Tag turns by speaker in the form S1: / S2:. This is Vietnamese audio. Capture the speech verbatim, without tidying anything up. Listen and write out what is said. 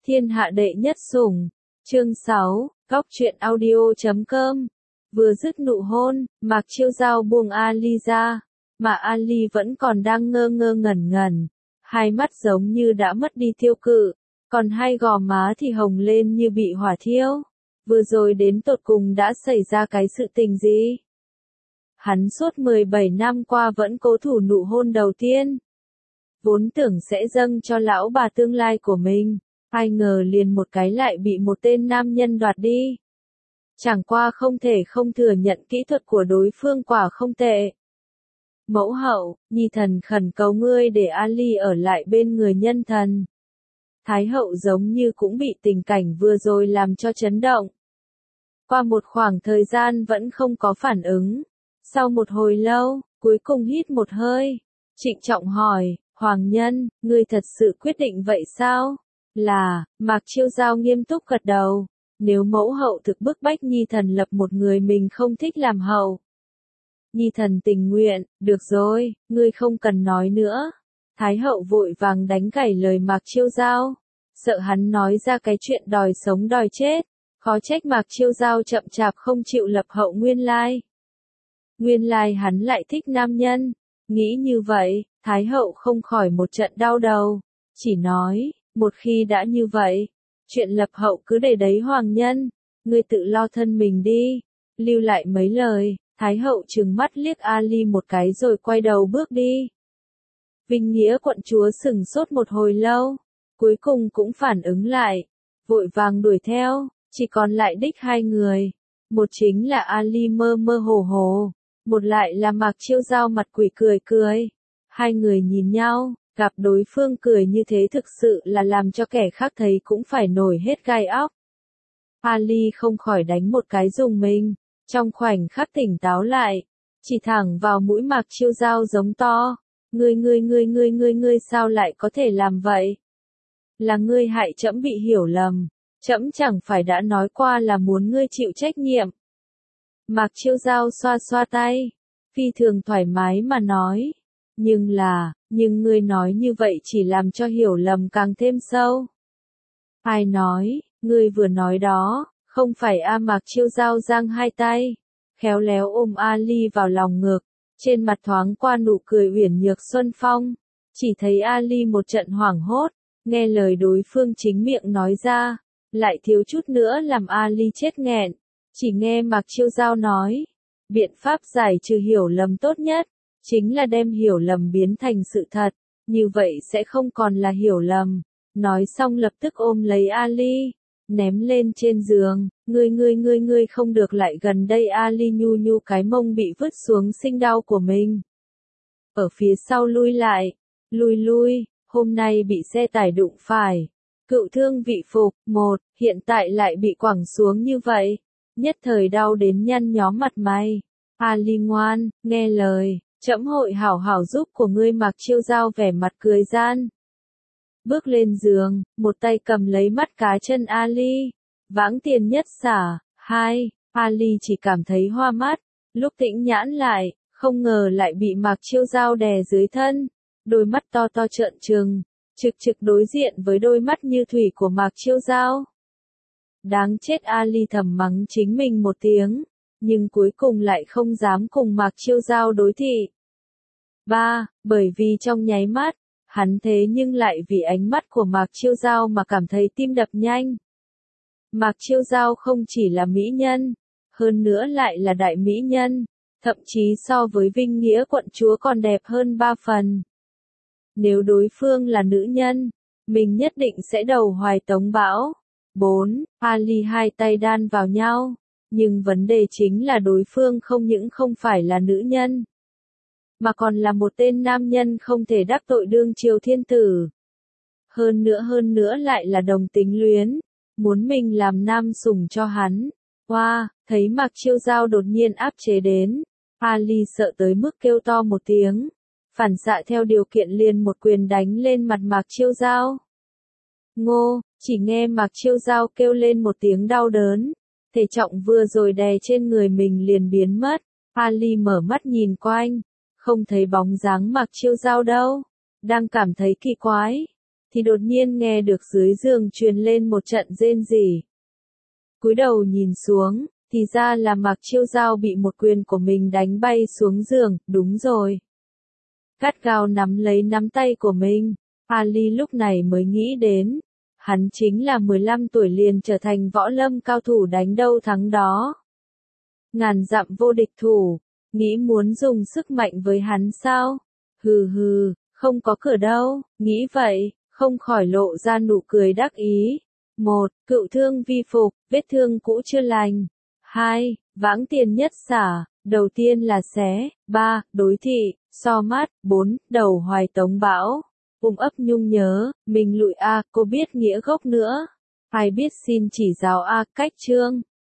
S1: Thiên hạ đệ nhất sủng. Chương sáu, Góc truyện audio chấm com. Vừa dứt nụ hôn, Mạc Chiêu Giao buông Ali ra, mà Ali vẫn còn đang ngơ ngơ ngẩn ngẩn, hai mắt giống như đã mất đi tiêu cự, còn hai gò má thì hồng lên như bị hỏa thiêu. Vừa rồi đến tột cùng đã xảy ra cái sự tình gì? Hắn suốt mười bảy năm qua vẫn cố thủ nụ hôn đầu tiên. Vốn tưởng sẽ dâng cho lão bà tương lai của mình, ai ngờ liền một cái lại bị một tên nam nhân đoạt đi. Chẳng qua không thể không thừa nhận kỹ thuật của đối phương quả không tệ. Mẫu hậu, nhi thần khẩn cầu ngươi để Ali ở lại bên người nhân thần. Thái hậu giống như cũng bị tình cảnh vừa rồi làm cho chấn động. Qua một khoảng thời gian vẫn không có phản ứng. Sau một hồi lâu, cuối cùng hít một hơi, trịnh trọng hỏi, Hoàng nhân, ngươi thật sự quyết định vậy sao? Là, Mạc Chiêu Giao nghiêm túc gật đầu. Nếu mẫu hậu thực bức bách nhi thần lập một người mình không thích làm hậu. Nhi thần tình nguyện, được rồi, ngươi không cần nói nữa. Thái hậu vội vàng đánh gãy lời Mạc Chiêu Giao. Sợ hắn nói ra cái chuyện đòi sống đòi chết. Khó trách Mạc Chiêu Giao chậm chạp không chịu lập hậu nguyên lai. Nguyên lai hắn lại thích nam nhân. Nghĩ như vậy, Thái hậu không khỏi một trận đau đầu. Chỉ nói, một khi đã như vậy, chuyện lập hậu cứ để đấy hoàng nhân, ngươi tự lo thân mình đi. Lưu lại mấy lời, Thái hậu trừng mắt liếc Ali một cái rồi quay đầu bước đi. Vinh Nghĩa quận chúa sửng sốt một hồi lâu, cuối cùng cũng phản ứng lại, vội vàng đuổi theo, chỉ còn lại đích hai người. Một chính là Ali mơ mơ hồ hồ, một lại là Mạc Chiêu Giao mặt quỷ cười cười. Hai người nhìn nhau, gặp đối phương cười như thế thực sự là làm cho kẻ khác thấy cũng phải nổi hết gai óc. Ali không khỏi đánh một cái rùng mình, trong khoảnh khắc tỉnh táo lại, chỉ thẳng vào mũi Mạc Chiêu Giao giống to, ngươi ngươi ngươi ngươi ngươi ngươi sao lại có thể làm vậy? Là ngươi hại trẫm bị hiểu lầm, trẫm chẳng phải đã nói qua là muốn ngươi chịu trách nhiệm. Mạc Chiêu Giao xoa xoa tay, phi thường thoải mái mà nói, nhưng là, nhưng ngươi nói như vậy chỉ làm cho hiểu lầm càng thêm sâu. Ai nói, ngươi vừa nói đó, không phải a Mạc Chiêu Giao giang hai tay, khéo léo ôm Ali vào lòng ngực, trên mặt thoáng qua nụ cười uyển nhược xuân phong, chỉ thấy Ali một trận hoảng hốt, nghe lời đối phương chính miệng nói ra, lại thiếu chút nữa làm Ali chết nghẹn, chỉ nghe Mạc Chiêu Giao nói, biện pháp giải trừ hiểu lầm tốt nhất, chính là đem hiểu lầm biến thành sự thật, như vậy sẽ không còn là hiểu lầm. Nói xong lập tức ôm lấy Ali, ném lên trên giường, ngươi ngươi ngươi ngươi không được lại gần đây. Ali nhu nhu cái mông bị vứt xuống sinh đau của mình. Ở phía sau lui lại, lui lui, hôm nay bị xe tải đụng phải. Cựu thương vị phục, một, hiện tại lại bị quẳng xuống như vậy. Nhất thời đau đến nhăn nhó mặt mày. Ali ngoan, nghe lời, trẫm hội hảo hảo giúp của ngươi. Mạc Chiêu Giao vẻ mặt cười gian. Bước lên giường, một tay cầm lấy mắt cá chân Ali. Vãng tiền nhất xả, hai, Ali chỉ cảm thấy hoa mắt, lúc tĩnh nhãn lại, không ngờ lại bị Mạc Chiêu Giao đè dưới thân. Đôi mắt to to trợn trừng, trực trực đối diện với đôi mắt như thủy của Mạc Chiêu Giao. Đáng chết, Ali thầm mắng chính mình một tiếng, nhưng cuối cùng lại không dám cùng Mạc Chiêu Giao đối thị. Ba, bởi vì trong nháy mắt, hắn thế nhưng lại vì ánh mắt của Mạc Chiêu Giao mà cảm thấy tim đập nhanh. Mạc Chiêu Giao không chỉ là mỹ nhân, hơn nữa lại là đại mỹ nhân, thậm chí so với Vinh Nghĩa quận chúa còn đẹp hơn ba phần. Nếu đối phương là nữ nhân, mình nhất định sẽ đầu hoài tống bão. Bốn, Ali hai tay đan vào nhau, nhưng vấn đề chính là đối phương không những không phải là nữ nhân, mà còn là một tên nam nhân không thể đắc tội đương triều thiên tử. Hơn nữa hơn nữa lại là đồng tính luyến, muốn mình làm nam sủng cho hắn. Hoa, wow, thấy Mạc Chiêu Giao đột nhiên áp chế đến, Ali sợ tới mức kêu to một tiếng, phản xạ theo điều kiện liền một quyền đánh lên mặt Mạc Chiêu Giao. Ngô, chỉ nghe Mạc Chiêu Giao kêu lên một tiếng đau đớn, thể trọng vừa rồi đè trên người mình liền biến mất. Ali mở mắt nhìn quanh, không thấy bóng dáng Mạc Chiêu Giao đâu, đang cảm thấy kỳ quái, thì đột nhiên nghe được dưới giường truyền lên một trận rên rỉ. Cúi đầu nhìn xuống, thì ra là Mạc Chiêu Giao bị một quyền của mình đánh bay xuống giường, đúng rồi. Gắt gao nắm lấy nắm tay của mình, Ali lúc này mới nghĩ đến, hắn chính là mười lăm tuổi liền trở thành võ lâm cao thủ đánh đâu thắng đó. Ngàn dặm vô địch thủ, nghĩ muốn dùng sức mạnh với hắn sao? Hừ hừ, không có cửa đâu, nghĩ vậy, không khỏi lộ ra nụ cười đắc ý. Một, cựu thương vi phục, vết thương cũ chưa lành. Hai, vãng tiền nhất xả, đầu tiên là xé. Ba, đối thị, so mát. Bốn, đầu hoài tống bão. Vùng ấp nhung nhớ, mình lụi a, cô biết nghĩa gốc nữa. Ai biết xin chỉ giáo a, cách chương.